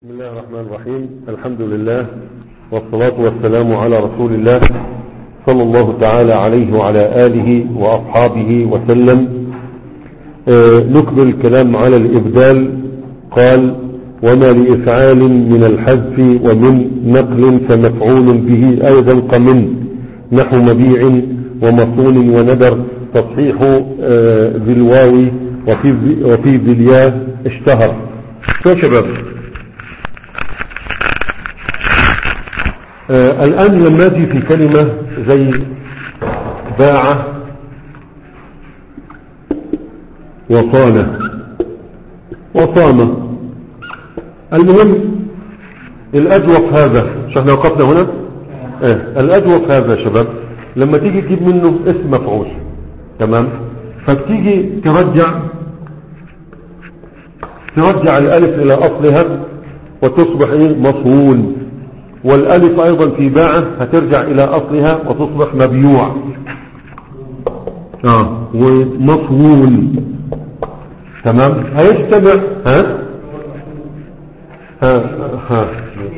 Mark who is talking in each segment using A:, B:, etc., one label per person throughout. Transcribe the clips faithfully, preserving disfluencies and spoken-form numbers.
A: بسم الله الرحمن الرحيم. الحمد لله والصلاة والسلام على رسول الله صلى الله تعالى عليه وعلى آله وأصحابه وسلم. آه نكمل الكلام على الإبدال. قال: وما لإفعال من الحذف ومن نقل فمفعول به أيضا كمن نحو مبيع ومصون وندر تصحيح آه ذي الواو وفي, وفي ذي الياء اشتهر. شو شباب؟ آه الآن لما أجي في كلمة زي باع وصان وصام، المهم الأجوف هذا، مش احنا وقفنا هنا؟ آه الأجوف هذا شباب لما تيجي تجيب منه اسم مفعول، تمام؟ فتيجي ترجع ترجع الألف إلى أصلها وتصبح إيه؟ مصون. والالف ايضا في باعه هترجع الى اصلها وتصبح مبيوع اه ومصون، تمام؟ هيجتمع ها ها ها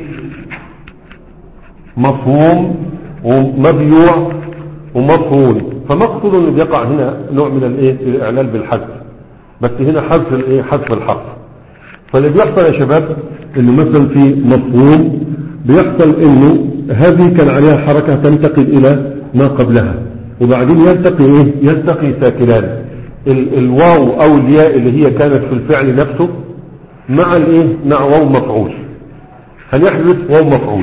A: مفهوم ومبيوع ومصون. فمقصود ان بيقع هنا نوع من الايه الاعلال بالحذف، بس هنا حذف الايه حذف الحرف. فاللي بيحصل يا شباب انه مثلا في مصون بيحصل انه هذه كان عليها حركة تنتقل الى ما قبلها، وبعدين يلتقي ايه يلتقي ساكنان، ال الواو او الياء اللي هي كانت في الفعل نفسه مع الايه مع واو مفعول، هنحذف واو مفعول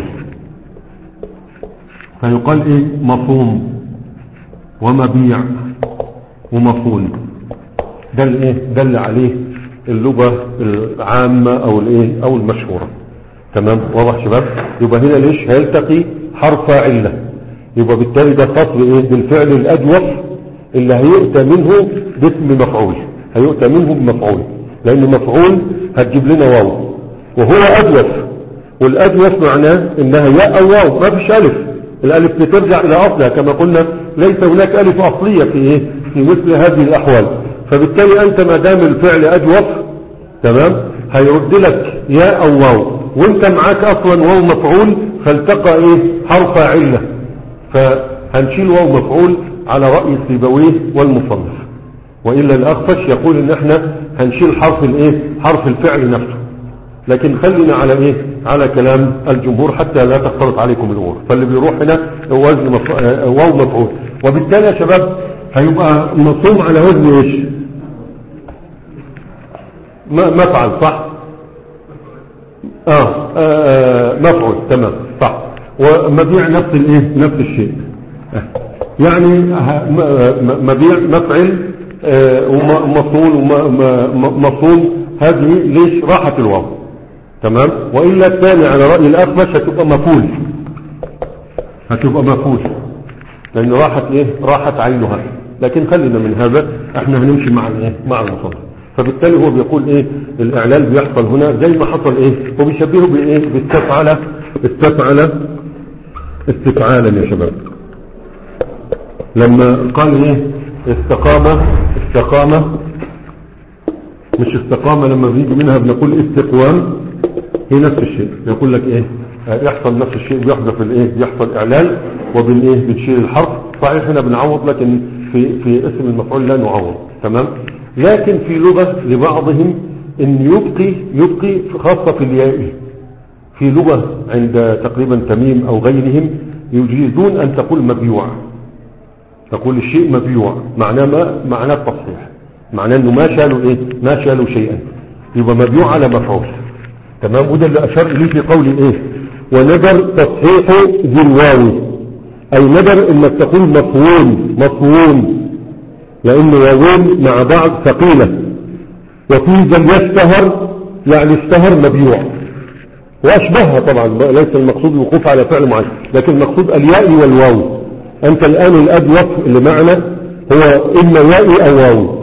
A: فيقال ايه مصوم ومبيع ومصون. ده الايه ده اللي عليه اللغة العامة او الايه او المشهورة، تمام؟ واضح شباب؟ يبقى هنا ليش هيلتقي حرف علة، يبقى بالتالي ده خاص بايه بالفعل الاجوف اللي هيؤتى منه باسم مفعول، هيؤتى منه بمفعول، لان مفعول هتجيب لنا واو وهو اجوف، والاجوف معناه انها ياء او واو، ما فيش الف، الالف بترجع الى اصلها كما قلنا، ليس هناك الف اصلية في ايه في مثل هذه الاحوال. فبالتالي انت ما دام الفعل اجوف، تمام، هيرد لك ياء او واو، وانت معاك اصلا واو مفعول، فالتقى ايه حرف علة، فهنشيل واو مفعول على رأي سيبويه والمصنف. وإلا الأخفش يقول ان احنا هنشيل حرف الايه حرف الفعل نفسه، لكن خلينا على ايه على كلام الجمهور حتى لا تختلط عليكم الامور. فاللي بيروح هنا وزن مف... واو مفعول، وبالتالي يا شباب هيبقى مصوم على وزن ايش مفعل، صح؟ آه, آه مفعول، تمام، صح. ومبيع نفس الايه نفس الشيء، آه. يعني مبيع مفعل آه ومصون ومصون، هذه ليش راحت الواو، تمام؟ وإلا الثاني على رأي الأخفش هتبقى مفعول، هتبقى مفعول لأن راحت ايه راحت عينها. لكن خلينا من هذا، احنا هنمشي مع الايه مع المصنف. فبالتالي هو بيقول ايه الاعلال بيحصل هنا زي ما حصل ايه، هو بيشبهه بايه باستفعل استفعل استفعالا يا شباب. لما قال ايه استقامة استقامة مش استقامة، لما بيجي منها بنقول استقوام، هي نفس الشيء. يقول لك ايه يحصل نفس الشيء، بيحذف الايه يحصل اعلال وبالايه بنشيل الحرف. صحيح هنا بنعوض، لكن في في اسم المفعول لا نعوض، تمام؟ لكن في لغة لبعضهم ان يبقي يبقي خاصة في الياء، في لغة عند تقريبا تميم او غيرهم يجيزون ان تقول مبيوع، تقول الشيء مبيوع، معناه ما معناه التصحيح، معناه انه ما شالوا ايه ما شالوا شيئا، يبقى مبيوع على مفعول، تمام؟ وده اللي اشار اليه في قول ايه وندر تصحيح ذي الواو، اي ندر انك تقول مفعول مفعول، لأن واوين مع بعض ثقيلة. وفي ذل يشتهر يعني اشتهر مبيوع وأشبهها، طبعا ليس المقصود الوقوف على فعل معين، لكن المقصود الياء والواو. أنت الآن الأجوف اللي معنا هو إما ياء أو واو،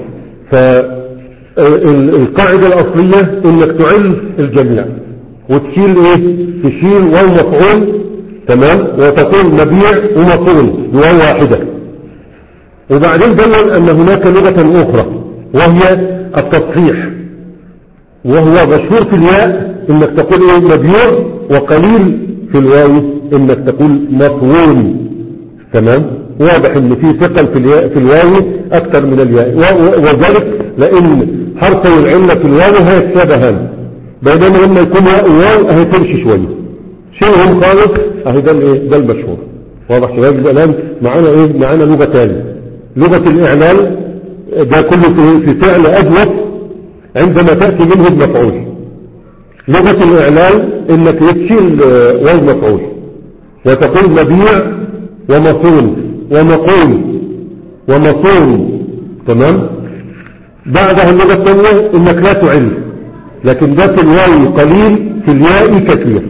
A: فالقاعدة الأصلية إنك تعل الجميع وتشيل إيه تشيل واو مفعول، تمام، وتقول مبيع ومفعول بواو واحدة. وبعدين بين أن هناك لغة أخرى وهي التصحيح، وهو مشهور في الياء انك تقول ايه مبيوع، وقليل في الواو انك تقول مفعول. تمام. واضح ان في ثقل في الياء في الواو اكثر من الياء، وذلك لان حرفي العله في الواو هيتشابهان، بينما لما يكون ياء وواو هيتمشي شويه شيلهم خالص. اهي ده الايه ده المشهور. واضح شباب؟ يبقى الان معانا ايه معانا لغه ثانيه، لغه الاعلال. ده كله في, في فعل اجوف عندما تاتي منه المفعول. لغه الاعلال انك تشيل واو مفعول وتقول مبيع ومصون ومقول ومصون. تمام. بعدها اللغة الثانية انك لا تعل، لكن ده في الواو قليل في الياء كثير.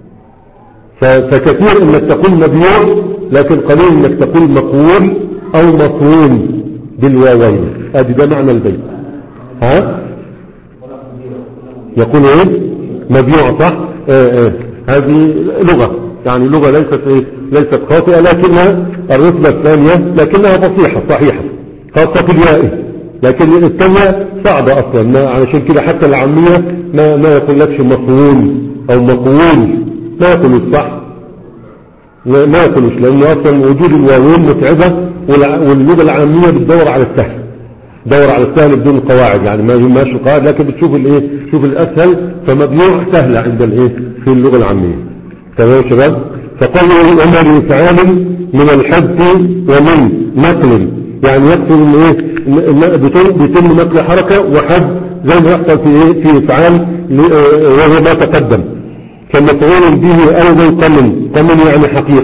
A: فكثير انك تقول مبيع، لكن قليل انك تقول مقول او مصون بالواوين. ادي ده معنى البيت. ها يقول ايه مبيع صح. اه اه. هذه لغة يعني لغة ليست ايه ليست خاطئة، لكنها الرتبة الثانية لكنها فصيحة صحيحة خاصة في الياء، لكن الثانية صعبة اصلا. علشان كده حتى العامية ما, ما يقول لكش مفعول او مقول، ما يقولش صح، ما يقولش، لان اصلا وجود الواوين متعبة، واللغة العامية بتدور على السهل، دور على السهل بدون القواعد، يعني ما يهمهاش القواعد، لكن بتشوف الايه شوف الاسهل. فمبيوع سهلة عند الايه في اللغة العامية. تمام يا شباب. فقالوا أمر فعال من الحذف ومن نقل، يعني يقصد ان ايه بيتم نقل حركة وحذف زي ما يحصل في ايه في افعال وهو ما تقدم. فمفعول به ايضا قمن، قمن يعني حقيق،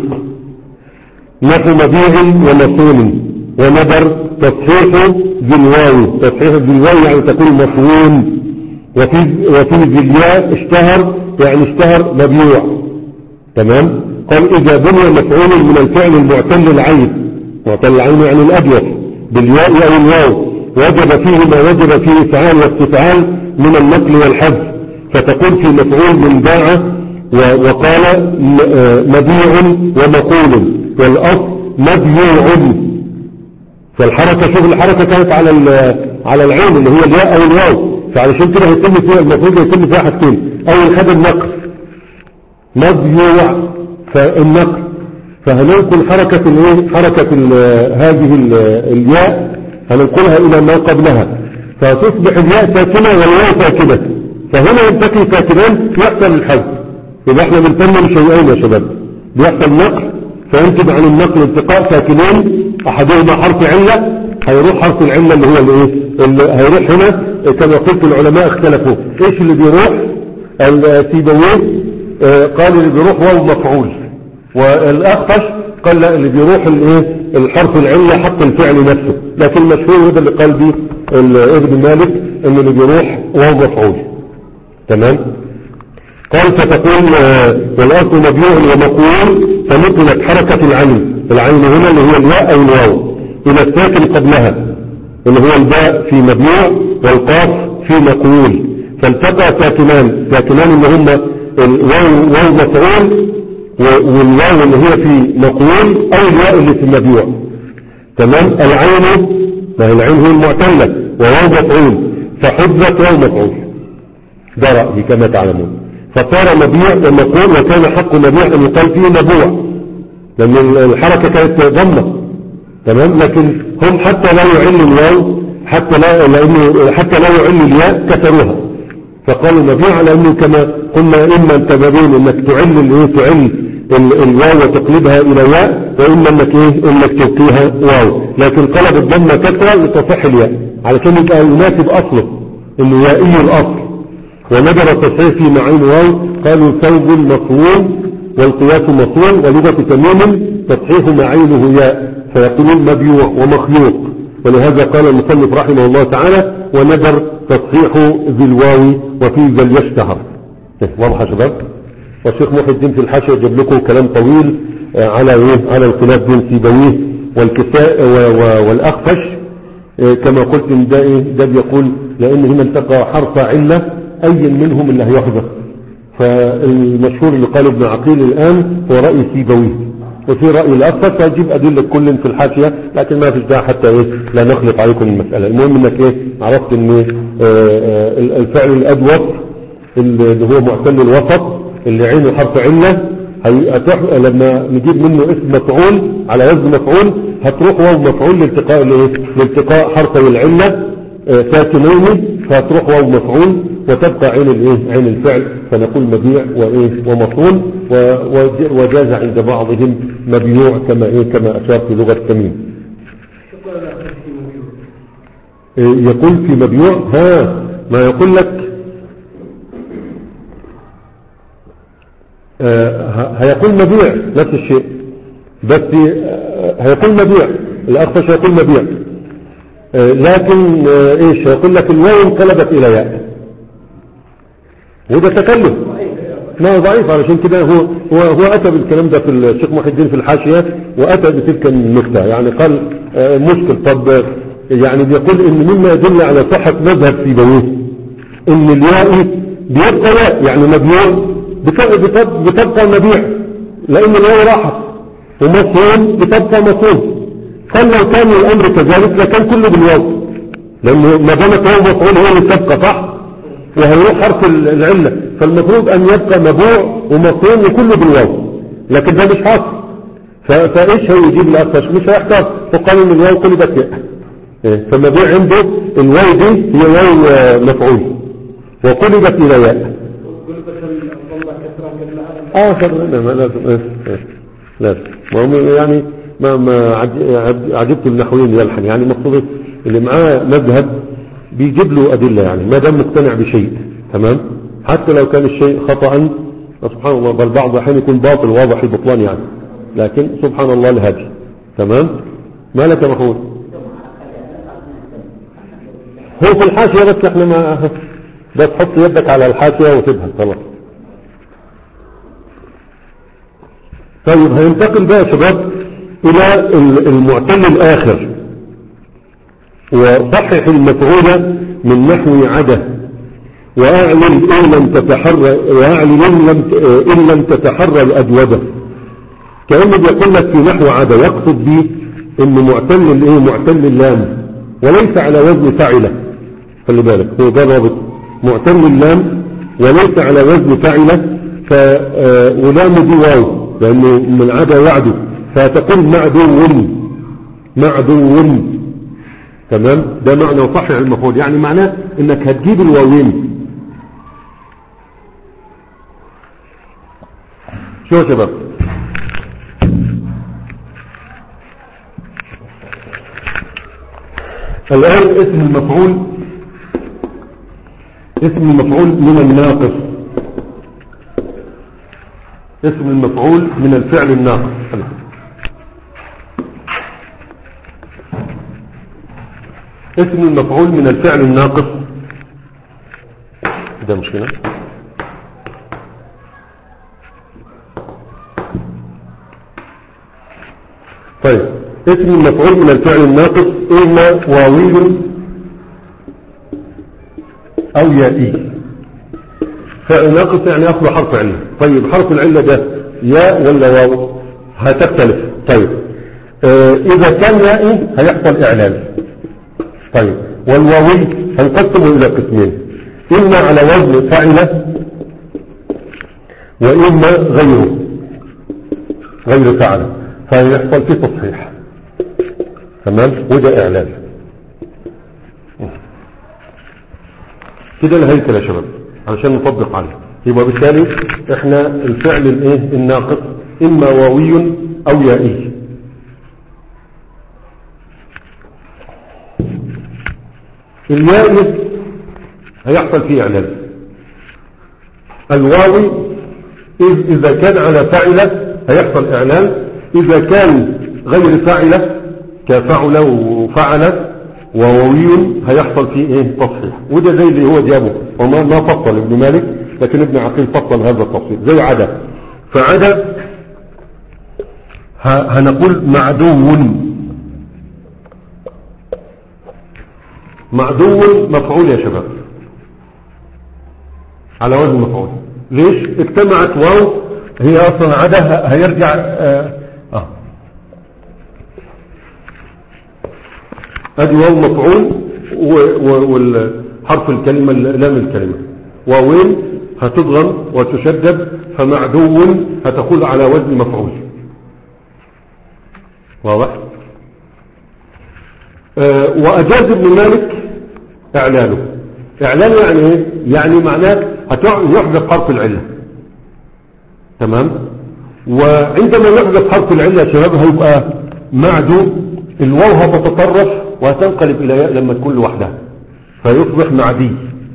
A: نحو مبيع ومصون ونذر. تصحيح بالواو، تصحيح بالواو يعني تكون مفعول. وفي وفي بالياء اشتهر يعني اشتهر مبيوع. تمام. قال إذا بني مفعول من الفعل المعتل العين، معتل العين يعني الأبيض بالياء أو الواو، وجب فيه ما وجب فيه إفعال واستفعال من النقل والحذف، فتقول في مفعول من باع وقال مبيع ومقول، والأصل مبيوع. فالحركة شوف الحركة كانت على على العين اللي هي الياء أو الواو، فعلشان كده هيتم فيها المفعول هيتم فيها حاجتين. أول حاجة النقل مبيوع فالنقل، فهننقل حركة الايه حركة ال هذه ال الياء هننقلها الى ما قبلها، فتصبح الياء ساكنة والواو ساكنة، فهنا يلتقي ساكنان يحصل الحذف. يبقى احنا بنتمم شيئين يا شباب، بيحصل نقل فينتج عن النقل التقاء ساكنين، احدهما حرف علة، هيروح حرف العلة اللي هو الايه اللي هيروح هنا. كما قلت العلماء اختلفوا ايش اللي بيروح. السيبويه قال اللي بيروح واو مفعول، والاخفش قال لا اللي بيروح الايه الحرف العلة حق الفعل نفسه، لكن المشهور هذا اللي قال به ابن مالك ان اللي بيروح واو مفعول. تمام. قال فتقول والاصل مبيوع ومقول، فنقلت حركة العين، العين هنا اللي هي الياء او الواو الى الساكن قبلها اللي هو الباء في مبيوع والقاف في مقول، فالتقى ساكنان، ساكنان اللي هم الواو واو مفعول والواو اللي هي في مقول او الواو اللي في مبيوع. تمام. العين ما هي العين هي المعتلة وواو مفعول، فحذفت واو مفعول، ده رأيي كما تعلمون، فصار مبيع ومقول، وكان حق مبيع ان يقال فيه مبوع لان الحركة كانت ضمة. تمام. لكن هم حتى لا يعل الواو، حتى لا لانه حتى لا يعل الياء كسروها، فقالوا مبيع لانه كما قلنا اما التبابين انك تعل الايه تعل الواو وتقلبها الى ياء، واما انك ايه انك تبقيها واو، لكن قلب الضمه كسره لتصح الياء علشان يبقى يناسب اصله انه يائي الاصل. ونظر التصحيح في معين واو قالوا ثوب مفعول والقياس مفعول، ولغه تميم تصحيح معينه ياء فيقولون مبيوع ومخلوق، ولهذا قال المصنف رحمه الله تعالى ونذر تصحيح ذي الواو وفي ذا يشتهر. واضح يا شباب. والشيخ محي الدين في الحاشية جاب لكم كلام طويل على ايه على الخلاف بين سيبويه والكساء والاخفش. كما قلت ان ده ايه ده بيقول لان هنا التقى حرف علة اي منهم اللي هيحذف، فالمشهور اللي قاله ابن عقيل الان هو رأي سيبويه، وفي رأي الأخفش فهجيب أدلة كل في الحاشية، لكن ما فيش داعي حتى إيه لا نخلط عليكم المسألة. المهم إنك إيه عرفت إن الفعل الأدوط اللي هو معتل الوسط اللي عينه حرف علة، هتروح لما نجيب منه اسم مفعول على وزن مفعول هتروح واو مفعول لالتقاء الايه لالتقاء حرفي العلة ساكنين، فهتروح واو مفعول وتبقى عين الايه عين الفعل، فنقول مبيع وايه ومفعول. وجاز عند بعضهم مبيوع كما ايه كما اشار في لغة تميم. يقول في مبيوع ها ما يقول لك آه هيقول مبيع نفس الشيء، بس آه هيقول مبيع الأخفش هيقول مبيع آه لكن آه ايش هيقول لك الواو انقلبت الى ياء، وده تكلف ما ضعيف. علشان كده هو هو هو اتى بالكلام ده في الشيخ محي الدين في الحاشية، واتى بتلك النكتة يعني قال آه مشكل. طب يعني بيقول ان مما يدل على صحة مذهب سيبويه ان الياء بيبقى ياء يعني مبيوع بتبقى مبيع، لان الواو راحت، ومصون بتبقى مصون. قال لو كان الامر كذلك لكان كله بالواو، لانه ما دامت واو مفعول هو اللي تبقى صح وهيروح حرف العله، فالمفروض ان يبقى مبوع ومصون وكله بالواو، لكن ده مش حاصل. فايش هو يجيب الاخفش؟ مش هيحتاج، فقال ان الواو قلبت ياء. فالمبيع عنده الواو دي هي واو مفعول وقلبت الى ياء. اه شر ما لازم ايه لازم يعني ما ما عجبت النحويين يلحن يعني مقصود اللي معاه مذهب بيجيب له ادله، يعني ما دام مقتنع بشيء تمام حتى لو كان الشيء خطأ سبحان الله، بل بعض الاحيان يكون باطل واضح البطلان يعني، لكن سبحان الله الهادي تمام. ما لك يا محمود؟ هو في الحاشيه بس احنا ما بس تحط يدك على الحاشيه وتبهل خلاص. طيب هينتقل بقى يا شباب الى المعتل الاخر، وصحح المفعول من نحو عدا واعلن ان لم تتحرى واعلن ان لم ان لم تتحرى الاجوبه. كانه بيقول لك في نحو عدا يقصد به ان معتل الايه معتل اللام وليس على وزن فاعله. خلي بالك هو ده رابط معتل اللام وليس على وزن فاعله، ف ولام دي واو لأنه من عدا يعدو، فتقول معدو معدو تمام. ده معنى وصحح المفعول يعني معناه انك هتجيب الواوين. شو يا شباب؟ الآن اسم المفعول اسم المفعول من الناقص، اسم المفعول من الفعل الناقص. اسم المفعول من الفعل الناقص ده مشكلة. طيب اسم المفعول من الفعل الناقص إما واوي أو يائي. فعل ناقص يعني أخذ حرف علة. طيب حرف العلة ده ياء ولا واو؟ هتختلف. طيب آه إذا كان يائي هيحصل إعلان. طيب والواوي هنقسمه إلى قسمين، إما على وزن فاعلة وإما غيره غير فاعلة، فيحصل فيه تصحيح تمام، وده إعلان. كده الهيكل يا شباب علشان نطبق عليه. يبقى بالتالي احنا الفعل الايه الناقص اما واوي او يائي. اليائي هيحصل فيه اعلان. الواوي اذا كان على فاعلة هيحصل اعلان، اذا كان غير فاعلة كفعل وفعل وواوي هيحصل فيه ايه تصحيح. وده زي اللي هو جابه وما ما فصل ابن مالك، لكن ابن عقيل فصل هذا التفصيل زي عدا. فعدا هنقول معدو معدو مفعول يا شباب على وزن مفعول. ليش؟ اجتمعت واو هي اصلا عدا هيرجع اه, آه. ادي واو مفعول والحرف الكلمة لام الكلمة واوين هتضغم وتشدد، فمعدو هتقول على وزن مفعول. واضح؟ أه وأجاز ابن مالك إعلاله. إعلاله يعني إيه؟ يعني معناه يحذف حرف العلة. تمام؟ وعندما يحذف حرف العلة يا شباب هيبقى معدو، الواو هتتطرف وهتنقلب إلى ياء لما تكون لوحدها فيصبح معدي.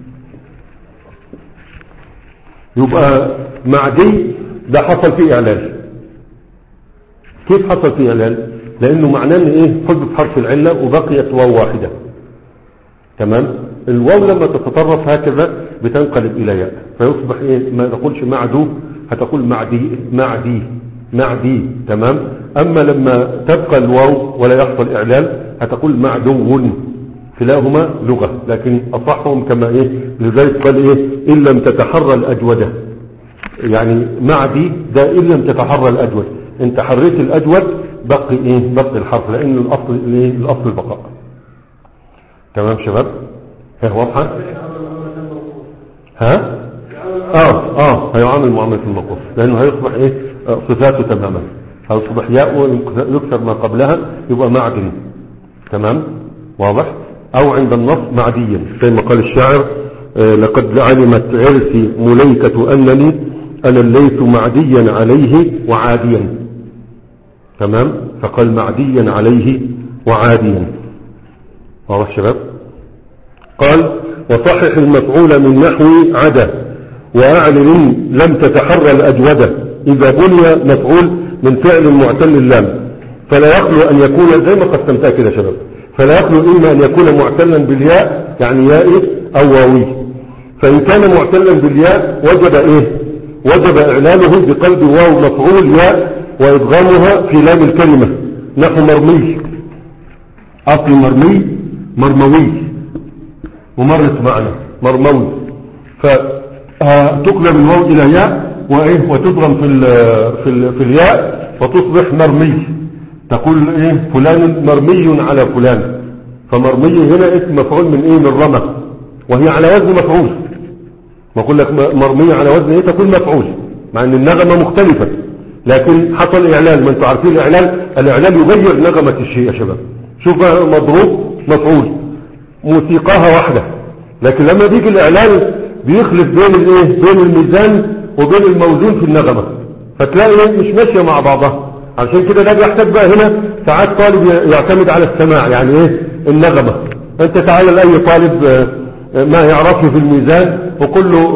A: يبقى معدي ده حصل فيه إعلال. كيف حصل فيه إعلال؟ لأنه معناه إن إيه؟ حذف حرف العلة وبقيت واو واحدة. تمام؟ الواو لما تتطرف هكذا بتنقلب إلى ياء فيصبح إيه؟ ما نقولش معدو، هتقول معدي معدي معدي. تمام؟ أما لما تبقى الواو ولا يحصل إعلال هتقول معدو. كلاهما لغة، لكن أصحهم كما إيه؟ لذلك قال إيه؟ إن لم تتحرى الأجودة، يعني معدي ده إن لم تتحرى الأجود، انت حريت الأجود بقي إيه؟ بقي الحرف، لأن الأصل إيه؟ الأصل البقاء. تمام شباب؟ هي واضحة؟ ها؟ آه آه هيعامل معاملة الموقوف، لأنه هيصبح إيه؟ صفاته تماما، هيصبح ياء ويكسر ما قبلها يبقى معدن. تمام؟ واضح؟ أو عند النص معديا زي ما قال الشاعر آه لقد علمت عرسي مليكة أنني أنا الليث معديا عليه وعاديا. تمام؟ فقال معديا عليه وعاديا. واضح شباب؟ قال وصحح المفعول من نحو عدا وأعلن لم تتحرى الأجودة إذا بني مفعول من فعل معتل اللام فلا يخلو أن يكون زي ما قسمتها كده شباب، فلا يخلو إما أن يكون معتلا بالياء يعني يائي أو واوي. فإن كان معتلا بالياء وجب إيه؟ وجب إعلاله بقلب واو مفعول ياء وإدغامها في لام الكلمة نحو مرمي. أصل مرمي مرموي ومرت معنا مرموي، فتقلب الواو إلى ياء وإيه؟ وتضغم في ال في ال في الياء وتصبح مرمي. تقول إيه؟ فلان مرمي على فلان، فمرمي هنا اسم مفعول من إيه؟ من رمى، وهي على وزن مفعول. ما أقول لك مرمي على وزن إيه؟ تقول مفعول، مع أن النغمة مختلفة لكن حصل إعلال. ما أنتم عارفين الإعلال، الإعلال يغير نغمة الشيء يا شباب. شوف مضروب مفعول موسيقاها واحدة، لكن لما بيجي الإعلال بيخلف بين الإيه؟ بين الميزان وبين الموزون في النغمة، فتلاقي مش ماشية مع بعضها. عشان كده ده بيحتاج بقى هنا ساعات طالب يعتمد على السماع، يعني ايه النغمة. انت تعالى لأي طالب ما يعرفه في الميزان وكله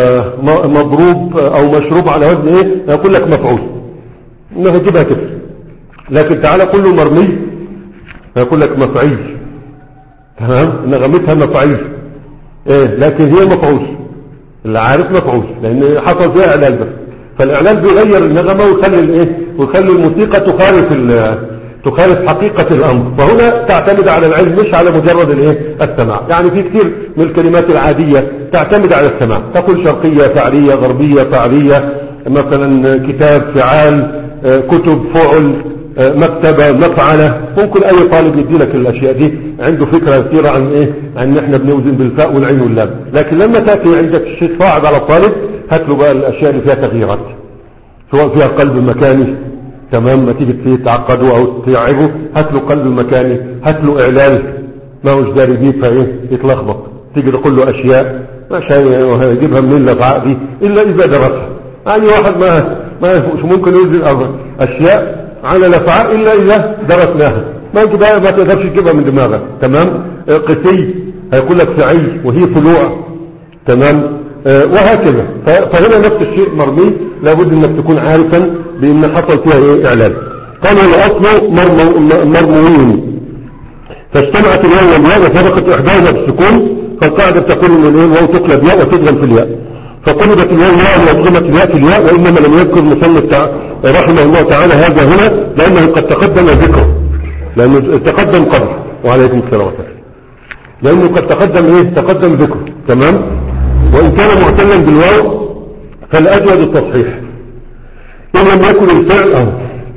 A: مضروب او مشروب على وزن ايه يقول لك مفعول، انه يجيبها كده. لكن تعالى كله مرمي يقول لك مفعيل. تمام؟ نغمتها مفعيل ايه، لكن هي مفعول، اللي عارف مفعول لان حصل فيها اعلال بس. فالاعلال بيغير النغمة ويخلي الايه ويخلي الموسيقى تخالف تخالف حقيقة الامر. فهنا تعتمد على العلم مش على مجرد الايه السماع. يعني في كثير من الكلمات العادية تعتمد على السماع، تقول شرقية فعلية غربية فعلية، مثلا كتاب فعال، كتب فعل، مكتبة مفعلة. ممكن اي طالب يدي لك الاشياء دي عنده فكرة كثيرة عن ايه عن احنا بنوزن بالفاء والعين واللام. لكن لما تأتي عندك شيء صعب على الطالب هات له بقى الاشياء اللي فيها تغييرات، سواء فيها قلب مكاني. تمام؟ ما تيجي تعقده او تعبه هات له قلب مكاني، هات له اعلال ما هوش داري بيه فايه يتلخبط. تيجي تقول له اشياء مش هيجيبها منين الافعاء دي الا اذا درسها. اي واحد ما ما مش ممكن يوزن اشياء على الافعاء الا اذا درسناها. ما انت بقى ما تقدرش تجيبها من دماغك. تمام؟ قسي هيقول لك سعي وهي طلوع. تمام؟ آه وهكذا. فهنا نفس الشيء مرمي لابد انك تكون عارفا بان حصل فيها ايه اعلان. قال والاصل مرموين فاجتمعت الواو والياء وفرقت احداهما بالسكون، فالقاعده تقول ان الايه الواو تقلب ياء وتضغم في الياء، فقلبت الواو ياء وادغمت الياء في الياء. وانما لم يذكر المصنف رحمه الله تعالى هذا هنا لانه قد تقدم ذكره، لانه تقدم قبل. وعليكم السلام ورحمه الله. لانه قد تقدم ايه تقدم ذكره. تمام؟ وإن كان معتلا بالواو فالأجود التصحيح إن لم يكن الفعل أو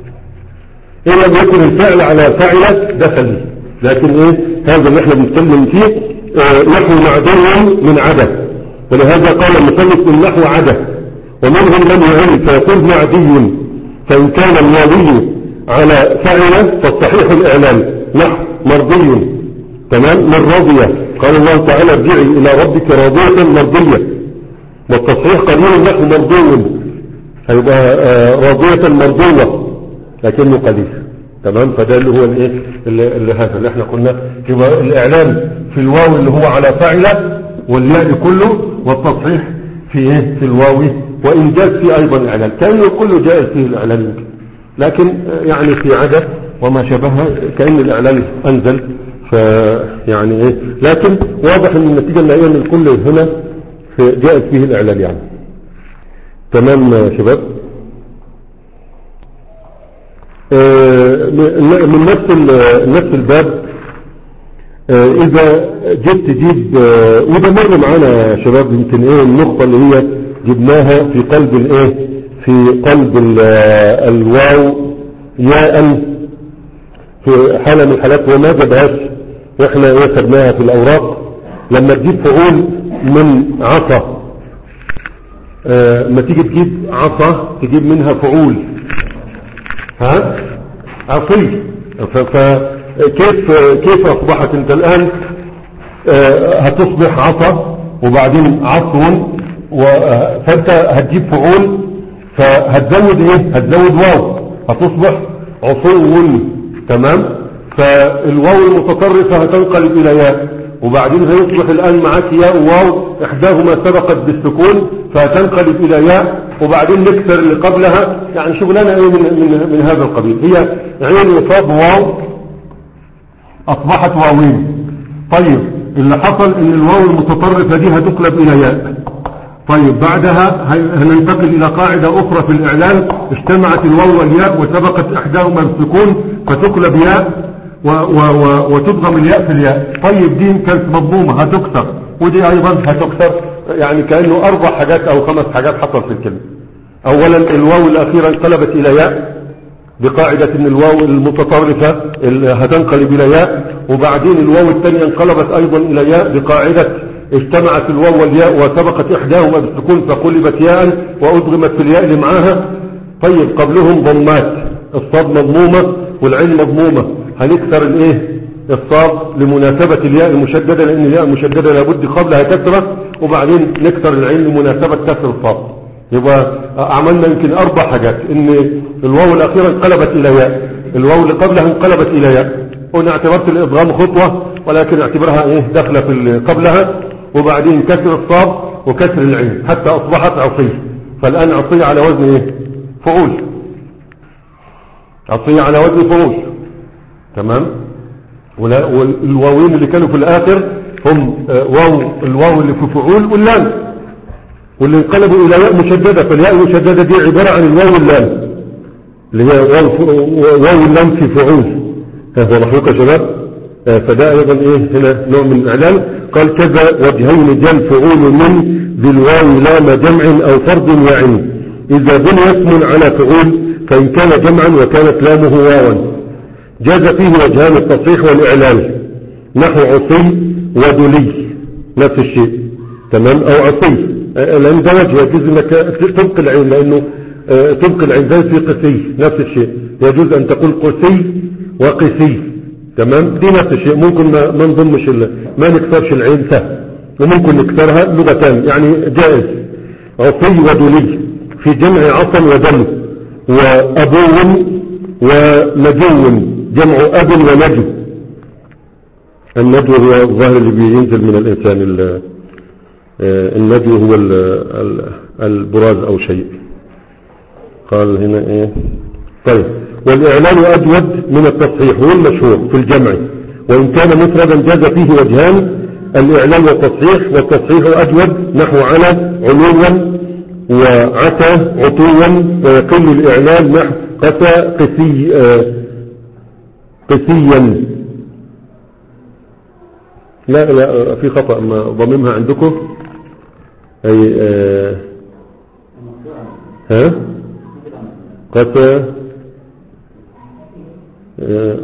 A: إن لم يكن الفعل على فعلة دخل. لكن إيه هذا اللي احنا بنتكلم فيه آه نحو معدوم من عدد ولهذا قال المصنف النحو عدا، ومنهم من يعل فيقول معدي، فإن كان الواوي على فعل فالصحيح الإعلان نحو مرضي، تمام، من راضية، قال الله تعالى ارجعي إلى ربك راضية مرضية، والتصحيح قليل نحو مرضو، هيبقى راضية مرضوة لكنه قليل، تمام. فده اللي هو الايه اللي, اللي هذا اللي احنا قلنا، يبقى الإعلان في الواو اللي هو على فعل والياء كله، والتصحيح في ايه في الواو، وإن جاز فيه أيضا الإعلان، كأنه كله جائز فيه الإعلان يمكن، لكن يعني في عدد وما شابهها كأن الإعلان أنزل، فيعني ايه، لكن واضح ان النتيجة النهائية من الكل هنا جائز فيه الإعلان يعني. تمام يا شباب. آه من نفس نفس الباب، آه إذا جيت تجيب، آه وده مر معانا يا شباب، يمكن ايه النقطة اللي هي جبناها في قلب الايه في قلب الواو ياء في حالة من الحالات وما جابهاش، واحنا ايه خدناها في الأوراق، لما تجيب فعول من عصا، آه ما تيجي تجيب عصا تجيب منها فعول، ها عصي، فكيف كيف اصبحت انت الان، آه هتصبح عصا وبعدين عصو، فانت هتجيب فعول فهتزود ايه هتزود واو هتصبح عصو، تمام. فالواو المتطرفة هتنقلب الى ياء، وبعدين هيصبح الآن معاك ياء وواو إحداهما سبقت بالسكون فهتنقلب إلى ياء، وبعدين نكسر اللي قبلها، يعني شغلانة ايه من, من, من هذا القبيل، هي عين وصاد واو أصبحت واوين. طيب اللي حصل ان الواو المتطرفة دي هتقلب إلى ياء، طيب بعدها هننتقل إلى قاعدة أخرى في الإعلان، اجتمعت الواو والياء وسبقت إحداهما بالسكون فتقلب ياء و و و وتضغم الياء في الياء. طيب دي كانت مضمومة هتكسر، ودي ايضا هتكسر، يعني كأنه اربع حاجات او خمس حاجات حصل في الكلمة. اولا الواو الاخيرة انقلبت الى ياء بقاعدة ان الواو المتطرفة هتنقلب الى ياء، وبعدين الواو الثانية انقلبت ايضا الى ياء بقاعدة اجتمعت الواو والياء وسبقت احداهما بالسكون فقلبت ياء وادغمت في الياء اللي معاها. طيب قبلهم ضمات، الصاد مضمومة والعين مضمومة، هنكسر الايه الصاد لمناسبة الياء المشددة، لان الياء المشددة لابد قبلها كسرة، وبعدين نكسر العين لمناسبة كسر الصاد. يبقى عملنا يمكن اربع حاجات، ان الواو الاخيرة انقلبت الى ياء، الواو اللي قبلها انقلبت الى ياء، قلنا اعتبرت الادغام خطوة ولكن اعتبرها ايه داخله في اللي قبلها، وبعدين كسر الصاد وكسر العين حتى اصبحت عصية. فالان عصية على وزن ايه فعول، عصية على وزن فعول، تمام. والواوين اللي كانوا في الاخر هم واو الواو اللي في فعول واللام، واللي انقلبوا الى ياء مشددة، فالياء المشددة دي عبارة عن الواو واللام اللي هي واو اللام في فعول. هذا محروق يا شباب. فده ايضا ايه هنا نوع من الاعلان. قال كذا وجهين جل فعول من ذي الواو لام جمع او فرد وعين، اذا بني اسم على فعول فان كان جمعا وكانت لامه واوا جاز فيه وجهان التصحيح والإعلان، نحو عصي ودلي نفس الشيء، تمام. أو عصي لأن ده وجه يجوز أنك تبقي العين، لأنه تبقي العين زي في قسي نفس الشيء، يجوز أن تقول قسي وقسي، تمام. دي نفس الشيء، ممكن ما نضمش ما نكسرش العين سهل، وممكن نكسرها لغتان يعني جائز. عصي ودلي في جمع عصا ودم، وأبو ونجو جمع أب ونجو. النجو هو الظاهر اللي بينزل من الإنسان، النجو هو البراز أو شيء. قال هنا إيه طيب. والإعلان أجود من التصحيح والمشهور في الجمع، وإن كان مفردا جاز فيه وجهان، الإعلان والتصحيح، والتصحيح أجود نحو على علوا وعتى عطوا، ويقل الإعلان نحو قسى قسي آه قسيا. لا لا في خطأ ما ضممها عندكم، أي آه ها قسى آه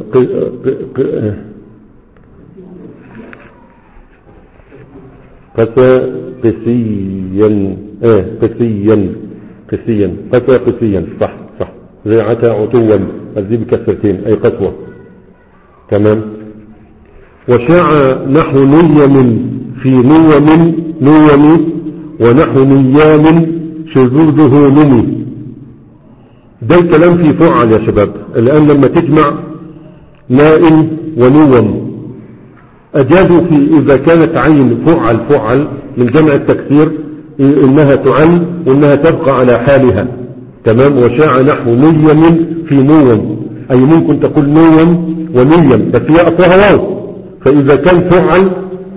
A: فتى قسيا، اه قسيا قسيا فتى قسيا، صح صح. زي عتى عتوا، هذه بكسرتين أي قسوة. تمام. وشاع نحو نيم في نوم نوم ونحو نيام شذوذه نمي. ده الكلام في فعل يا شباب. الآن لما تجمع نائم ونوم أجادوا في إذا كانت عين فعل فعل من جمع التكسير إنها تعل وإنها تبقى على حالها. تمام. وشاع نحو نيم في نوم، أي ممكن تقول نوم ونيم بس هي أصلها واو. فإذا كان فعل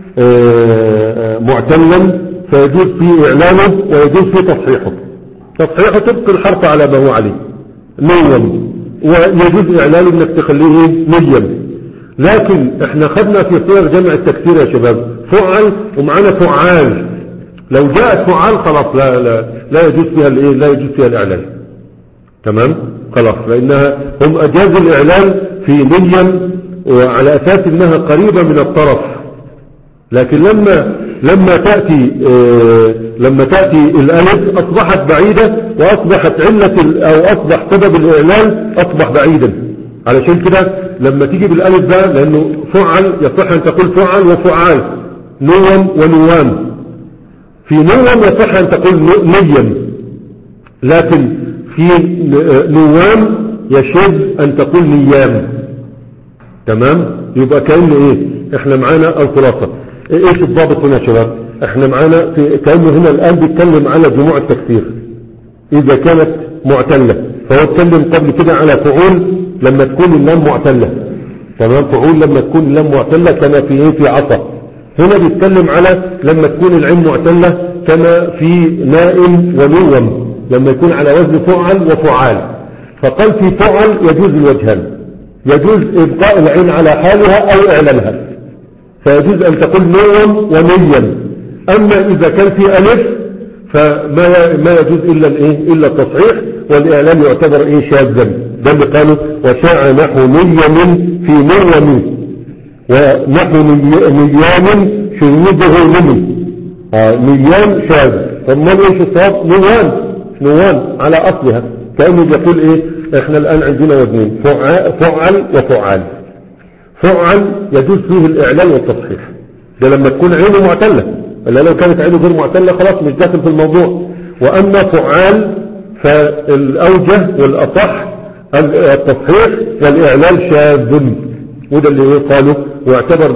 A: معتلا فيجوز فيه إعلانه ويجوز فيه تصحيحه. تصحيحه تبقي الحرف على ما هو عليه نوم، ويجوز إعلانه انك تخليه نيم. لكن احنا خدنا في صيغ جمع التكسير يا شباب فعل ومعنا فعال. لو جاءت فعال خلاص لا لا لا يجوز فيها الايه، لا يجوز فيها الإعلان. تمام خلاص، لأنها هم أجازوا الإعلان في نيم وعلى أساس أنها قريبة من الطرف. لكن لما لما تأتي آه لما تأتي الألف أصبحت بعيدة، وأصبحت علة أو أصبح سبب الإعلان أصبح بعيدا. علشان كده لما تيجي بالألف ده، لأنه فعل يصح أن تقول فعل وفعال، نوم ونوام. في نوم يصح أن تقول نيم، لكن في نوام يشذ أن تقول نيام. تمام. يبقى كأنه إيه، إحنا معانا الخلاصة. إيش الضابط هنا يا شباب؟ إحنا معانا في كأنه هنا الآن بيتكلم على جموع التكسير إذا كانت معتلة، فهو اتكلم قبل كده على فعول لما تكون اللام معتلة. تمام. فعول لما تكون اللام معتلة كما في إيه، في عصا. هنا بيتكلم على لما تكون العين معتلة كما في نائم ونوم، لما يكون على وزن فعل وفعال. فقال في فعل يجوز الوجهان، يجوز إبقاء العين على حالها أو إعلانها، فيجوز أن تقول نوم ونيم. أما إذا كان في ألف فما ما يجوز إلا الإيه، إلا التصحيح، والإعلان يعتبر إيه، شاذا. ده اللي قالوا وشاع نحو نيم في نوم ونحو نيام شذوذه نمي. آه نيام شاذ. فما ايش الصواب؟ نوان نوان على أصلها. كأنه يقول إيه، إحنا الآن عندنا وزنين فعل وفعال. فعل يجوز فيه الإعلان والتصحيح، ده لما تكون عينه معتلة، إلا لو كانت عينه غير معتلة خلاص مش داخل في الموضوع. وأما فعال فالأوجه والأصح التصحيح والإعلان شاذ، وده اللي قالوا واعتبر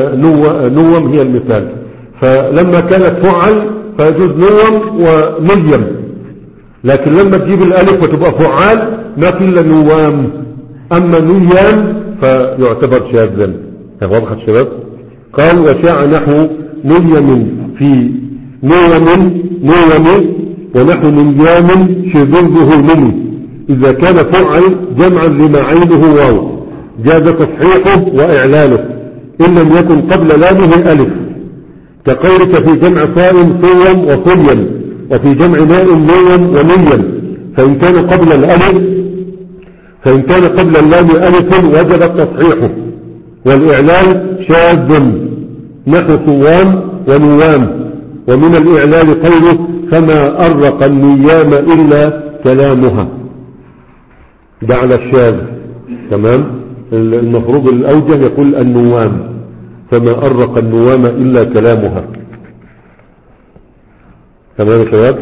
A: نوم هي المثال. فلما كانت فعل فيجوز نوم ونيم، لكن لما تجيب الألف وتبقى فعال ما في إلا نوام. أما نيام فيعتبر شاذا. واضح يا شباب؟ قال وشاع نحو نيم في نوم نوم ونحو نيام شذوذه نمي. إذا كان فعل جمعا لما عينه واو جاز تصحيحه وإعلانه إن لم يكن قبل لامه ألف، كقولك في جمع صائم صوم وصيا، وفي جمع نائم نوم ونيا. فإن كان قبل الألف فإن كان قبل اللام ألف وجب التصحيح والإعلان شاذ نحو صوام ونوام. ومن الإعلان قوله فما أرق النيام إلا كلامها، ده على الشاذ. تمام. المفروض الأوجه يقول النوام، فما أرق النوام إلا كلامها. تمام يا شباب؟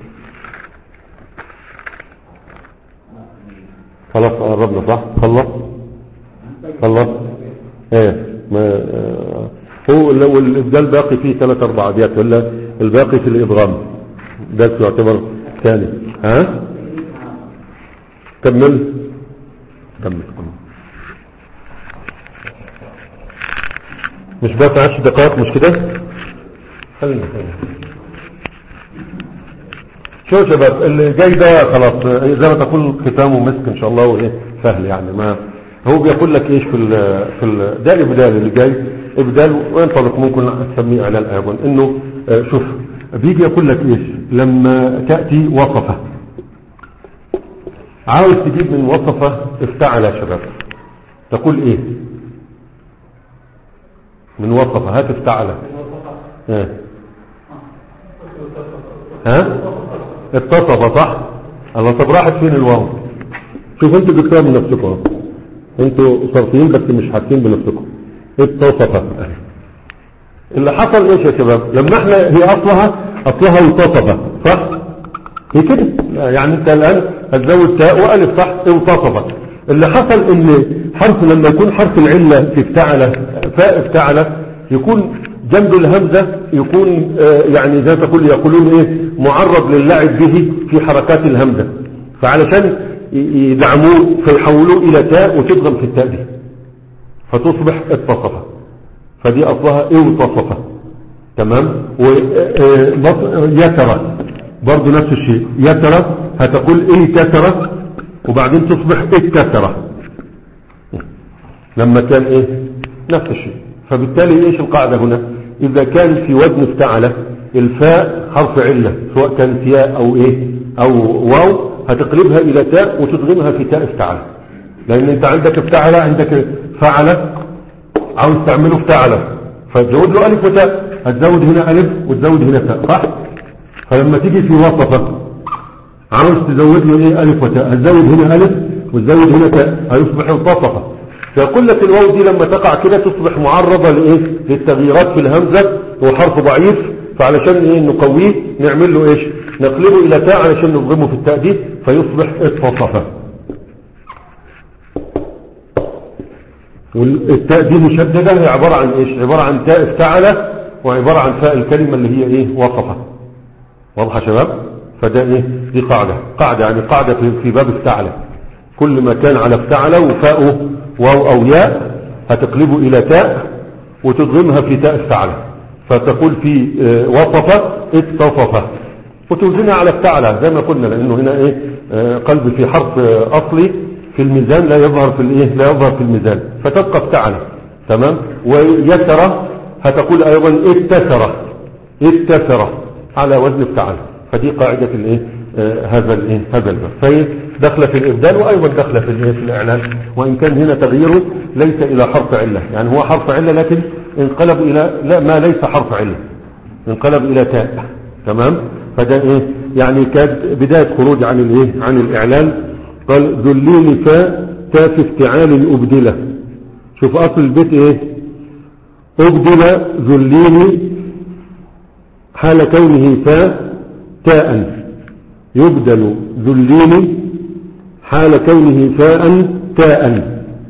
A: خلاص قربنا صح؟ خلص خلص ايه ما آه هو لو الإبدال باقي فيه ثلاث أربع أبيات ولا الباقي في الإدغام ده يعتبر ثاني. ها كمل كمل مش باقي عشر دقائق مش كده؟ خلينا خلينا شو شباب اللي جاي ده خلاص زي ما تقول ختامه مسك ان شاء الله، وايه سهل يعني. ما هو بيقول لك ايش في ال في ال ده الابدال اللي جاي ابدال وينطبق ممكن تسميه اعلان ايضا. انه شوف بيجي يقول لك ايش لما تاتي وصفه، عاوز تجيب من وصفه افتعل يا شباب، تقول ايه من وصفه؟ هات افتعل. اه ها اتصف صح. الله طب راحت فين الواو؟ شوف انتوا جبتوها من نفسكم، انتوا صرفيين بس مش حاسين بنفسكم. اتصف اللي حصل ايش يا شباب؟ لما احنا هي اصلها اصلها انتصف صح؟ هي كده يعني انت الان هتزود تاء والف صح؟ انتصف. اللي حصل ان حرف لما يكون حرف العله في افتعل فاء افتعل يكون جنب الهمزه يكون اه يعني زي ما تقول يقولون ايه معرض للعب به في حركات الهمزه، فعلشان يدعموه فيحولوه الى تاء وتضغم في التاء دي فتصبح اتصف. فدي اصلها اوتصف تمام. ويترى برضو نفس الشيء، يترى هتقول ايه كسرة وبعدين تصبح اتكسرة لما كان ايه نفس الشيء. فبالتالي ايش القاعدة هنا؟ اذا كان في وزن افتعل الفاء حرف علة سواء كانت ياء او ايه او واو هتقلبها الى تاء وتضغمها في تاء افتعل، لان انت عندك افتعل عندك فعل عاوز تعمله افتعل فتزود له الف وتاء، هتزود هنا الف وتزود هنا تاء صح. فلما تيجي في وصفة عاوز تزود له ايه الف وتاء، هتزود هنا الف وتزود هنا تاء هيصبح انتصف. فقلة الواو دي لما تقع كده تصبح معرضة لايه للتغييرات في الهمزة، هو حرف ضعيف فعلشان ايه نقويه نعمل له ايش نقلبه الى تاء علشان نضغمه في التاء دي فيصبح اتصف. والتاء دي مشددة هي عبارة عن ايش؟ عبارة عن تاء افتعل وعبارة عن فاء الكلمة اللي هي ايه وصفة. واضحة يا شباب؟ فده ايه دي قاعدة قاعدة يعني قاعدة في, في باب افتعل، كل ما كان على افتعل وفاءه واو او ياء هتقلبه الى تاء وتضغمها في تاء افتعل فتقول في اه وصفة اتصف وتوزنها على افتعل زي ما قلنا، لانه هنا ايه اه قلب في حرف اه اصلي في الميزان لا يظهر في الايه لا يظهر في الميزان فتبقى افتعل تمام. ويسر هتقول ايضا اتسر اتسر على وزن افتعل. فدي قاعدة الايه آه هذا الايه هذا الباب، فهي داخله في الابدال وايضا داخله في الايه في الاعلان، وان كان هنا تغييره ليس الى حرف عله، يعني هو حرف عله لكن انقلب الى لا ما ليس حرف عله انقلب الى تاء تمام. فده ايه يعني كاد بدايه خروج عن الايه عن الاعلان. قال ذلين فاء تاء في افتعال ابدله. شوف اصل البيت ايه ابدل ذلين حال كونه فاء تاء، يبدل ذلين حال كونه فاء تاء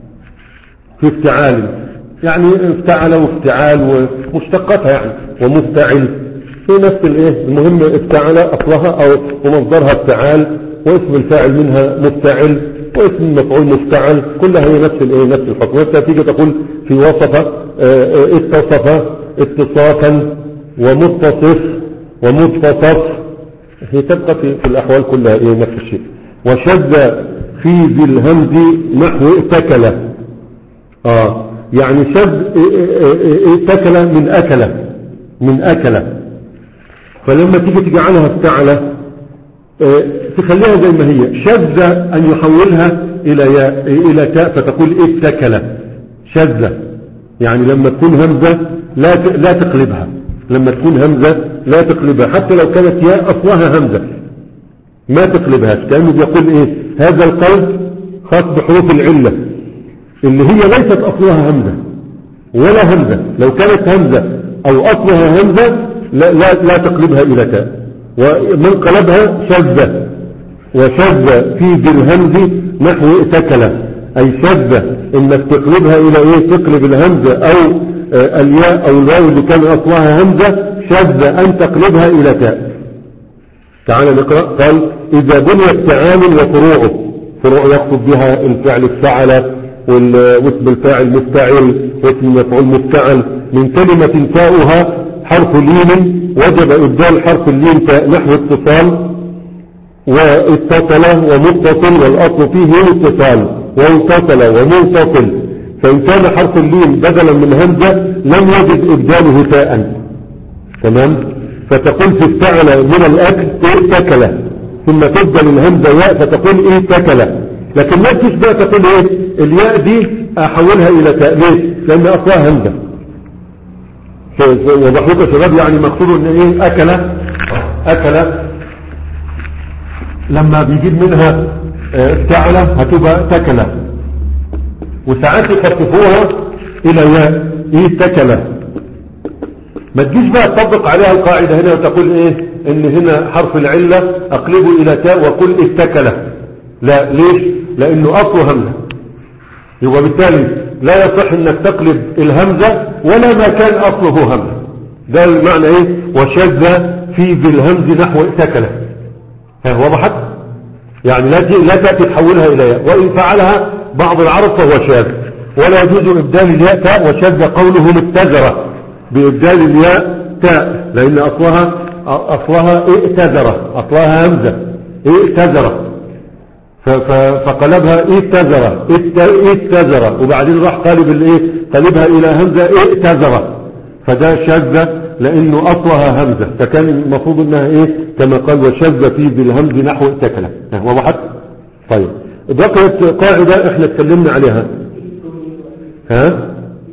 A: في افتعال، يعني افتعل وافتعال ومشتقاتها يعني ومفتعل في نفس الايه. المهم افتعل اصلها او ومصدرها افتعال واسم الفاعل منها مفتعل واسم المفعول مفتعل، كلها هي نفس الايه نفس الحكم. وانت تيجي تقول في وصفه اتصف اتصافا ومتصف ومتصف، هي تبقى في, في الأحوال كلها إيه نفس الشيء. وشذ في ذي الهمز نحو اتكل، آه يعني شذ اتكل من أكل من أكل، فلما تيجي تجعلها افتعل اه تخليها زي ما هي. شذ أن يحولها إلى ياء إلى تاء فتقول اتكل شذ، يعني لما تكون همزة لا لا تقلبها، لما تكون همزة لا تقلبها حتى لو كانت ياء أصلها همزة ما تقلبهاش، كأنه بيقول إيه هذا القلب خاص بحروف العلة اللي هي ليست أصلها همزة ولا همزة، لو كانت همزة أو أصلها همزة لا, لا, لا تقلبها إلى تاء، ومن قلبها شذ. وشذ في ذي الهمز نحو اتكل، أي شذ إنك تقلبها إلى إيه تقلب الهمزة أو آه الياء أو الواو اللي كان أصلها همزة شذ أن تقلبها إلى تاء. تعال نقرأ. قال إذا بني افتعال وفروعه، فروع يقصد بها الفعل افتعل واسم الفاعل مفتعل واسم المفعول مفتعل من كلمة تاؤها حرف لين وجب إبدال حرف اللين تاء نحو اتصال واتصل ومتصل، والأصل فيه اتصال وانتصل ومنتصل، فإن كان حرف اللين بدلا من همزة لم يجد إبداله تاء تمام. فتقول في افتعل من الأكل اتكل ثم تبدل الهمزة ياء فتقول اتكل، لكن لا تشبه تقول ايه الياء دي احولها الى تاء ليه؟ لان اصلها همزة. وضحوك يا شباب يعني مقصود ان ايه اكل اكل لما بيجيب منها افتعل هتبقى تكلة، وساعات يخففوها الى ياء ايه تكلة. ما تجيش بقى تطبق عليها القاعدة هنا وتقول ايه ان هنا حرف العلة اقلبه الى تاء وقل اتكلة، لا. ليش؟ لانه اصله همزة، يبقى بالتالي لا يصح انك تقلب الهمزة ولا ما كان اصله همزة. ده المعنى ايه وشذ في بالهمز نحو اتكلة. ها وضحت؟ يعني لا لا تأتي تحولها الى ياء، وان فعلها بعض العرب فهو شاذ. ولا يجوز ابدال الياء تاء، وشذ قوله متزرة بابدال الياء تاء، لان اصلها اصلها ائتزرة، اصلها همزة ائتزرة، فقلبها ائتزرة ائتزرة، وبعدين راح قالب الايه قلبها الى همزة ائتزرة، فده شذ لانه اصلها همزة، فكان المفروض انها ايه كما قال وشذ في بالهمز نحو اتكلة. وضحت؟ طيب بقيت قاعدة احنا اتكلمنا عليها. ها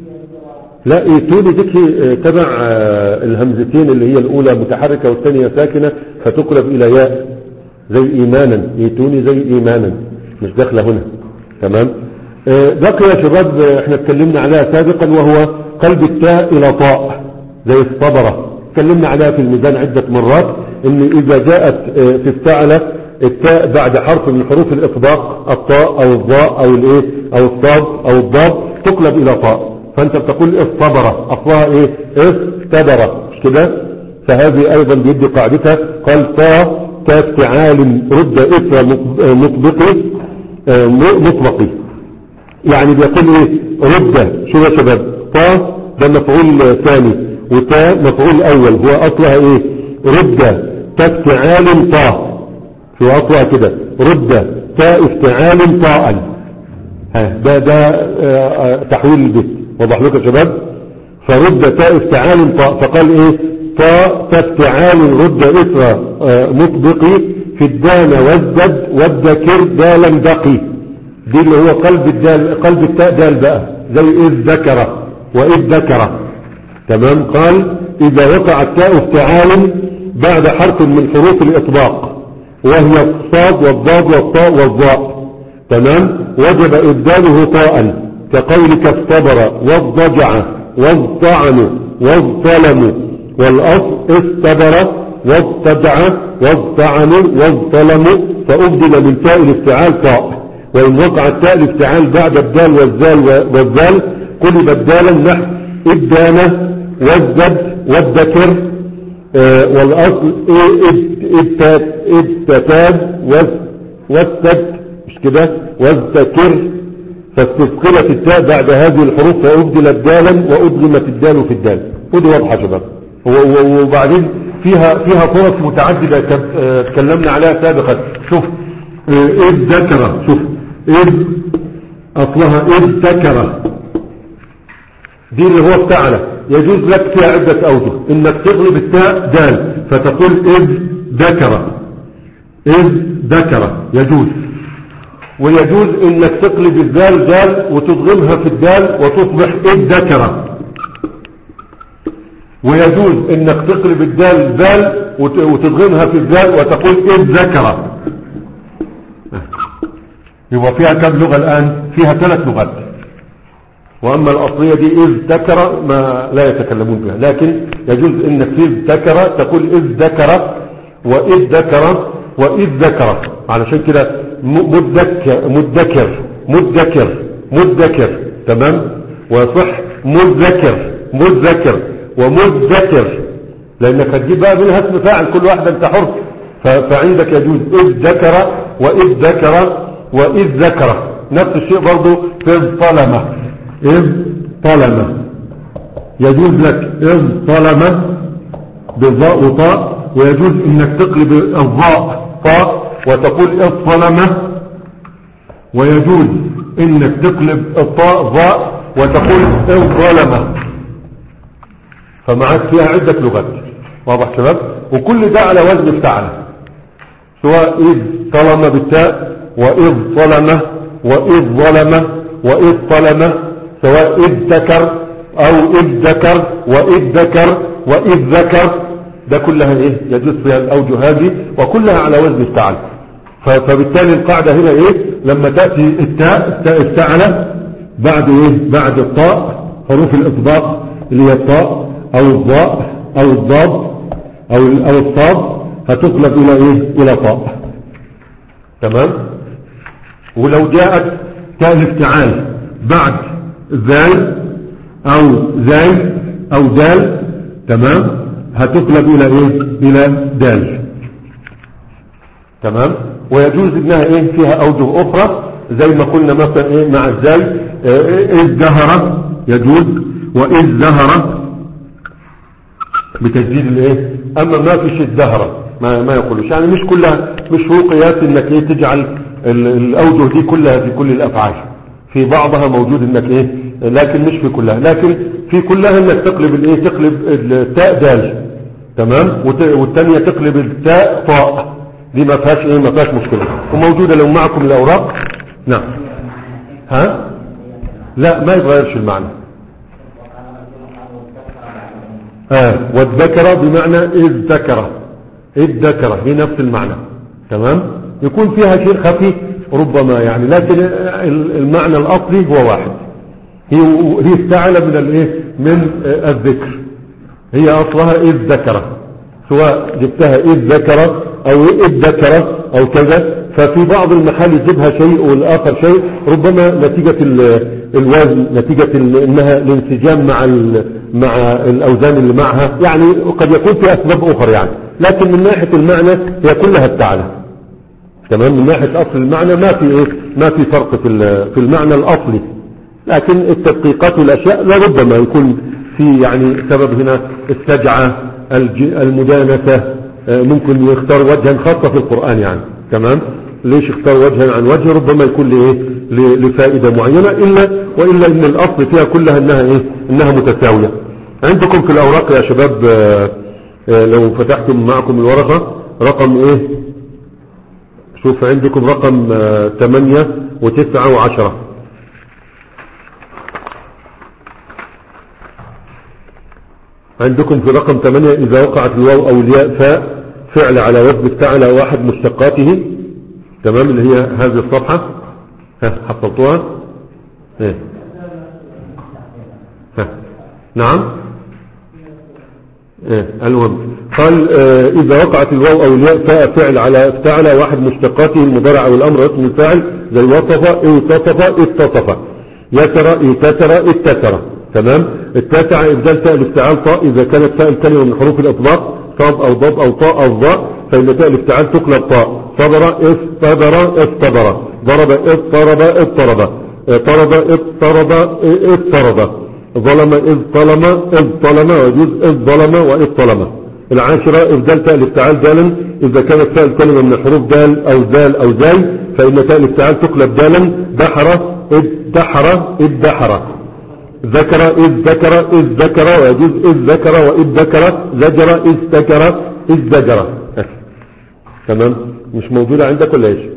A: لا ايتوني ديك تبع الهمزتين اللي هي الاولى متحركة والثانية ساكنة فتقلب الى ياء، زي ايمانا، ايتوني زي ايمانا، مش داخله هنا. تمام. بقي يا شباب احنا اتكلمنا عليها سابقا، وهو قلب التاء الى طاء زي الصبرة، اتكلمنا عليها في الميزان عدة مرات، ان اذا جاءت في افتعل التاء بعد حرف من حروف الاطباق، الطاء او الضاء او الايه او الصاد او الضاد، تقلب الى طاء، فانت بتقول الصبرة اصلها ايه استبرة، مش كده؟ فهذه ايضا بيدي قاعدتها، قال طاء كافتعال رد اثر مطبقي مطبقي، يعني بيقول ايه رد. شو يا شباب؟ طاء ده مفعول ثاني، وتاء مفعول اول، هو اصلها ايه رد كافتعال طاء، شو اصلها كده رد تاء افتعال طاء. ها ده ده اه تحويل البيت. وضح لكم يا شباب؟ فرد تاء افتعال طاء، فقال ايه طاء تافتعال رد اثر اه مطبقي في الدال والزد والذكر دالا بقي، دي اللي هو قلب الدال، قلب التاء دال بقى، زي اذ ذكر واذ ذكر. تمام. قال اذا وقع التاء افتعال بعد حرف من حروف الاطباق، وهي الصاد والضاد والطاء والظاء، تمام، وجب ابداله طاء، كقولك الصبر والضجع والطعن والظلم، والاصل استبر والضجع والطعن والظلم، فابدل من تاء الافتعال طاء. وان وقع التاء الافتعال بعد الدال والزال والزال قلب الدالا نحو الدانة والزد والذكر، آه والاصل ابتتاد والسد، مش كده؟ والذكر، فاستثقلت التاء بعد هذه الحروف فأبدلت دالا وأدغمت الدال في الدال. ودي واضحة يا شباب. وبعدين فيها فيها فرص متعددة تكلمنا عليها سابقا. شوف إذ ذكر، شوف إذ أصلها إذ ذكر، دي اللي هو افتعل، يجوز لك فيها عدة أوجه، إنك تغلب التاء دال فتقول إذ ذكر، إذ ذكر يجوز، ويجوز إنك تقلب الدال دال وتضغمها في الدال وتصبح إذ ذكر، ويجوز إنك تقلب الدال دال وتضغمها في الدال وتقول إذ ذكر. يبقى فيها كم لغة الآن؟ فيها ثلاث لغات. وأما الأصلية دي إذ ذكر ما لا يتكلمون بها، لكن يجوز إنك إذ ذكر تقول إذ ذكر وإذ ذكر وإذ ذكر، علشان كده مدكر مدكر مدكر مدكر، تمام. ويصح مذكر مذكر ومذكر، لأنك هتجيب بقى منها اسم فاعل كل واحدة انت حر، فعندك يجوز إذ ذكر وإذ ذكر وإذ ذكر. نفس الشيء برضو في الظلمة، إذ ظلمة يجوز لك إذ ظلمة بالظاء وطاء، ويجوز إنك تقلب الظاء طاء وتقول إذ ظلمة، ويجوز إنك تقلب الطاء ظاء وتقول إذ ظلمة، فمعك فيها عدة لغات. واضح شباب؟ وكل ده على وزن افتعل، سواء إذ ظلم بالتاء وإذ ظلمة وإذ ظلمة وإذ ظلمة، سواء إذ ذكر أو إذ ذكر وإذ ذكر وإذ ذكر، ده كلها إيه يجوز فيها الأوجه هذه، وكلها على وزن افتعل. فبالتالي القاعدة هنا ايه؟ لما تأتي التاء التاء افتعل بعد ايه؟ بعد الطاء حروف الاطباق اللي هي الطاء او الضاء او الضاد او او الصاد هتقلب الى ايه؟ الى طاء. تمام. ولو جاءت تاء الافتعال بعد ذال او زاي او دال تمام هتقلب الى ايه؟ الى دال. تمام. ويجوز انها ايه؟ فيها اوجه اخرى زي ما قلنا مثلا ايه مع الزاي اذ ظهر يجوز واذ ظهر بتجديد الايه. اما ما فيش الدهره ما ما يقولوش يعني مش كلها مش هو قياس انك ايه تجعل الاوجه دي كلها في كل الافعال. في بعضها موجود انك ايه لكن مش في كلها. لكن في كلها انك تقلب الايه تقلب التاء دال تمام والثانيه تقلب التاء طاء. دي ما فيهاش ايه ما فيهاش مشكله وموجوده لو معكم الاوراق. نعم. ها لا ما يتغيرش المعنى. ها والذكر بمعنى اذ ذكر اذ ذكر هي نفس المعنى. تمام. يكون فيها شيء خفي ربما يعني لكن المعنى الاصلي هو واحد. هي هي استعلى من الايه من الذكر. هي اصلها اذ ذكر سواء جبتها اذ ذكر او اذ ذكر او كذا. ففي بعض المحال يجيبها شيء والاخر شيء ربما نتيجة الوزن نتيجة انها الانسجام مع مع الاوزان اللي معها يعني قد يكون في اسباب اخرى يعني. لكن من ناحية المعنى هي كلها التعالى. تمام. من ناحية اصل المعنى ما في ايه ما في فرق في في المعنى الاصلي. لكن التدقيقات والاشياء لربما يكون في يعني سبب هنا استجعى المدانسة ممكن يختار وجها خاصة في القرآن يعني. تمام. ليش اختار وجها عن وجه ربما يكون لايه لفائدة معينة الا والا ان الاصل فيها كلها انها ايه انها متساوية. عندكم في الاوراق يا شباب لو فتحتم معكم الورقة رقم ايه شوف عندكم رقم ثمانية وتسعة وعشرة. عندكم في رقم ثمانية اذا وقعت الواو او الياء فاء فعل على وزن افتعل واحد مشتقاته. تمام. اللي هي هذه الصفحة. ها حصلتوها ايه ها نعم ايه المهم قال اه اذا وقعت الواو او الياء فاء فعل على افتعل واحد مشتقاته المضارع او الامر اسم الفاعل زي وصف اوصف اتصف يسر اتسر اتسر. تمام. التاسع ابدال تاء الافتعال طاء اذا كانت تاء الكلمة من حروف الاطباق صاد او ضاد او طاء او ضاء فإن تاء الافتعال تقلب طاء. صبر اصطبر اصطبر ضرب اضطرب اضطرب طرد اضطرب اضطرب ظلم اذ ظلم اذ ظلم ويجوز اذ ظلم واذ ظلم. العاشرة ابدال تاء الافتعال دالا اذا كانت تاء الكلمة من حروف دال او ذال او زاي فإن تاء الافتعال تقلب دالا. دحر اذ دحر اذ دحر ذكر إذ ذكر إذ ذكر ويجوز إذ ذكر وإذ ذكر زجر إذ ذكر إذ زجر. تمام. مش موجودة عندك ولا ايش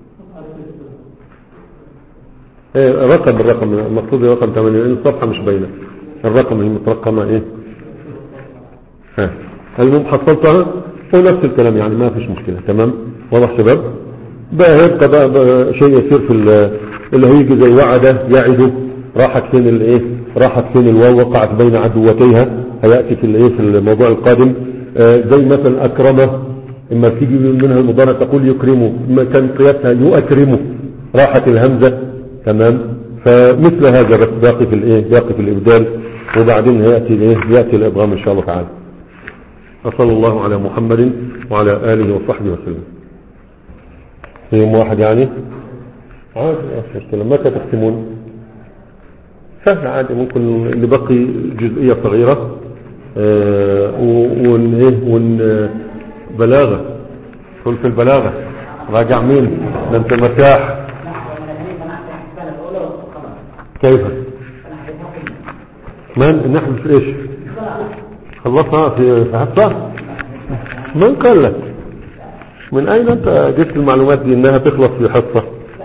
A: ايه رقم الرقم المقصود رقم ثمانية لان الصفحة مش باينة. الرقم المترقمة ايه ها المهم حصلتها هو نفس الكلام يعني ما فيش مشكلة. تمام. واضح شباب. بقى يبقى بقى, بقى شيء يصير في اللي هيجي زي وعد يعد راحت فين الايه راحت فين الواو وقعت بين عدوتيها هيأتي في الايه في الموضوع القادم. آه زي مثلا اكرمه اما تيجي منها المضارع تقول يكرمه ما كان قياسها يؤكرمه راحت الهمزة. تمام. فمثل هذا بس باقي في الايه باقي في الابدال وبعدين هيأتي الايه يأتي الابغام ان شاء الله تعالى. وصلى الله على محمد وعلى اله وصحبه وسلم. يوم واحد يعني عادي متى تختمون سهل عادي ممكن اللي بقي جزئية صغيرة آه ون ايه ون بلاغة كل في البلاغة راجع مين ده انت مرتاح كيف من نحن في ايش خلصنا في حصة من قال لك من اين انت جبت المعلومات دي انها تخلص في حصة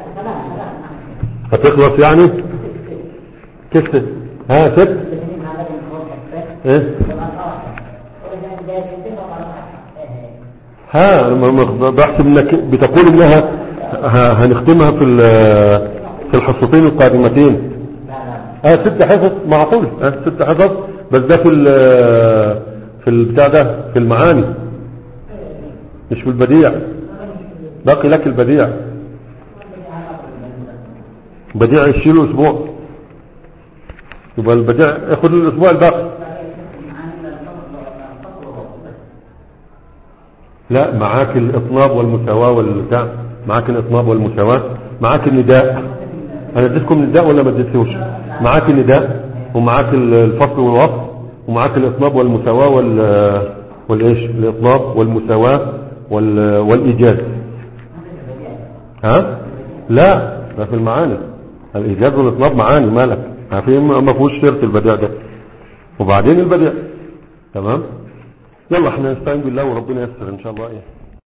A: هتخلص يعني كيف ها ست ايه ها ما- ما- بحسب انك بتقول انها ه- هنختمها في ال- في الحصتين القادمتين. اه ست حصص معقول، اه ست حصص، بس ده في ال- في البتاع ده في المعاني مش في البديع. باقي لك البديع، بديع يشيله اسبوع، يبقى البديع ياخد الاسبوع الباقي. لا معاك الاطناب والمساواة والبتاع، معاك الاطناب والمساواة، معاك النداء. انا اديتكم النداء ولا ما اديتكوش؟ معاك النداء ومعاك الفصل والوصف ومعاك الاطناب والمساواة وال والايش الاطناب والمساواة وال... والايجاز. ها لا ده في المعاني، الايجاز والاطناب معاني، مالك عارفين ما فيهوش شرط البديع ده، وبعدين البديع. تمام. يلا احنا نستعين بالله وربنا ييسر ان شاء الله. ايه